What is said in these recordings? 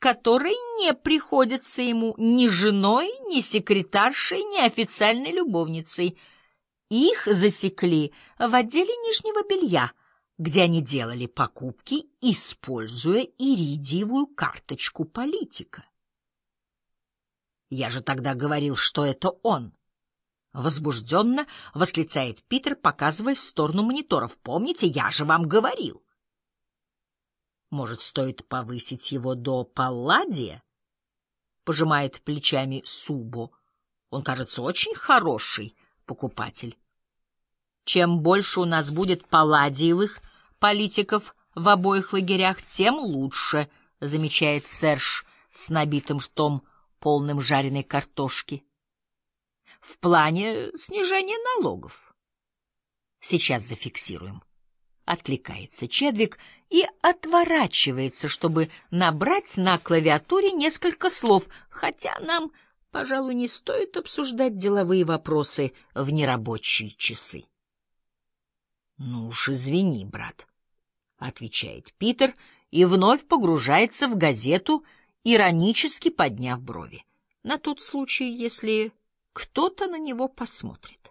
которой не приходится ему ни женой, ни секретаршей, ни официальной любовницей. Их засекли в отделе нижнего белья, где они делали покупки, используя иридиевую карточку политика. «Я же тогда говорил, что это он!» — возбужденно восклицает Питер, показывая в сторону мониторов. «Помните, я же вам говорил!» «Может, стоит повысить его до палладия?» — пожимает плечами Субо. «Он, кажется, очень хороший покупатель. Чем больше у нас будет палладиевых политиков в обоих лагерях, тем лучше», — замечает Серж с набитым ртом, полным жареной картошки. «В плане снижения налогов». «Сейчас зафиксируем», — откликается Чедвик и отворачивается, чтобы набрать на клавиатуре несколько слов, хотя нам, пожалуй, не стоит обсуждать деловые вопросы в нерабочие часы. «Ну уж извини, брат», — отвечает Питер и вновь погружается в газету, иронически подняв брови, на тот случай, если кто-то на него посмотрит.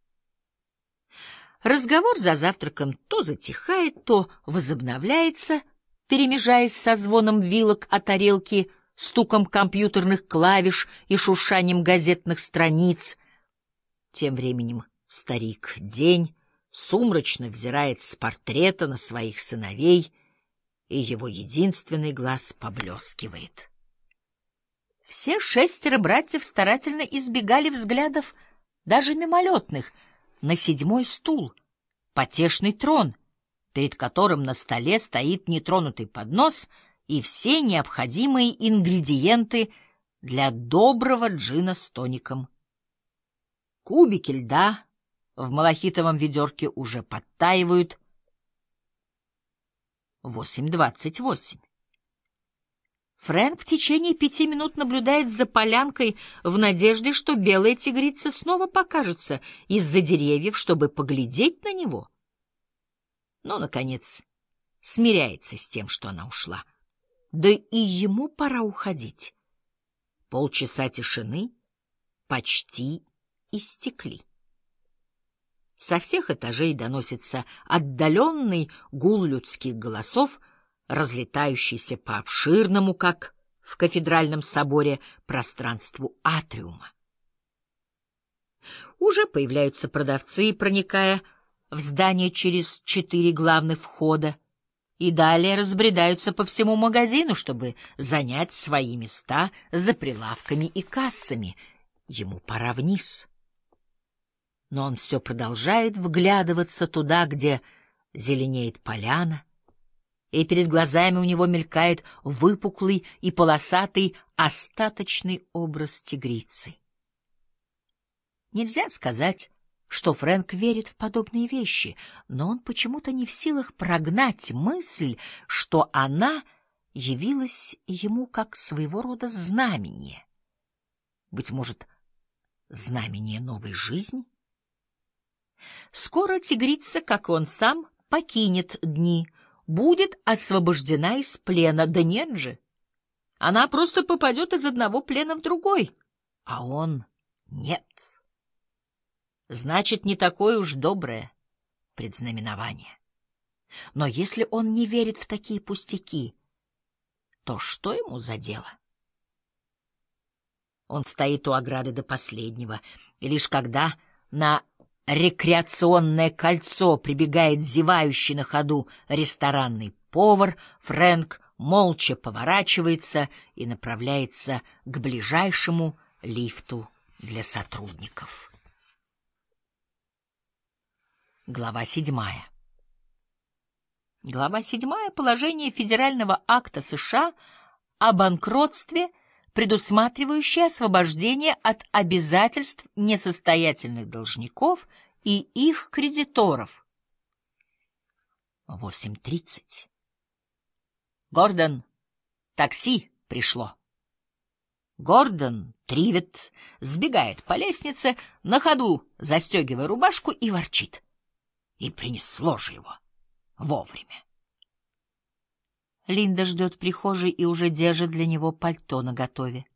Разговор за завтраком то затихает, то возобновляется, перемежаясь со звоном вилок о тарелки, стуком компьютерных клавиш и шуршанием газетных страниц. Тем временем старик День сумрачно взирает с портрета на своих сыновей, и его единственный глаз поблескивает. Все 6 братьев старательно избегали взглядов, даже мимолетных, на 7-й стул, потешный трон, перед которым на столе стоит нетронутый поднос и все необходимые ингредиенты для доброго джина с тоником. Кубики льда в малахитовом ведерке уже подтаивают. 8:28. Фрэнк в течение 5 минут наблюдает за полянкой в надежде, что белая тигрица снова покажется из-за деревьев, чтобы поглядеть на него. Но, наконец, смиряется с тем, что она ушла. Да и ему пора уходить. Полчаса тишины почти истекли. Со всех этажей доносится отдаленный гул людских голосов, разлетающийся по обширному, как в кафедральном соборе, пространству атриума. Уже появляются продавцы, проникая в здание через 4 главных входа, и далее разбредаются по всему магазину, чтобы занять свои места за прилавками и кассами. Ему пора вниз. Но он все продолжает вглядываться туда, где зеленеет поляна, и перед глазами у него мелькает выпуклый и полосатый остаточный образ тигрицы. Нельзя сказать, что Фрэнк верит в подобные вещи, но он почему-то не в силах прогнать мысль, что она явилась ему как своего рода знамение. Быть может, знамение новой жизни? Скоро тигрица, как и он сам, покинет дни, будет освобождена из плена. Да нет же, она просто попадет из одного плена в другой, а он нет. Значит, не такое уж доброе предзнаменование. Но если он не верит в такие пустяки, то что ему за дело? Он стоит у ограды до последнего, и лишь когда на рекреационное кольцо прибегает зевающий на ходу ресторанный повар, Фрэнк молча поворачивается и направляется к ближайшему лифту для сотрудников. Глава 7. Глава 7. Положение Федерального акта США о банкротстве, предусматривающее освобождение от обязательств несостоятельных должников и их кредиторов. 8:30. Гордон, такси пришло. Гордон Тривет сбегает по лестнице, на ходу застегивая рубашку, и ворчит. И принесло же его вовремя. Линда ждет в прихожей и уже держит для него пальто наготове.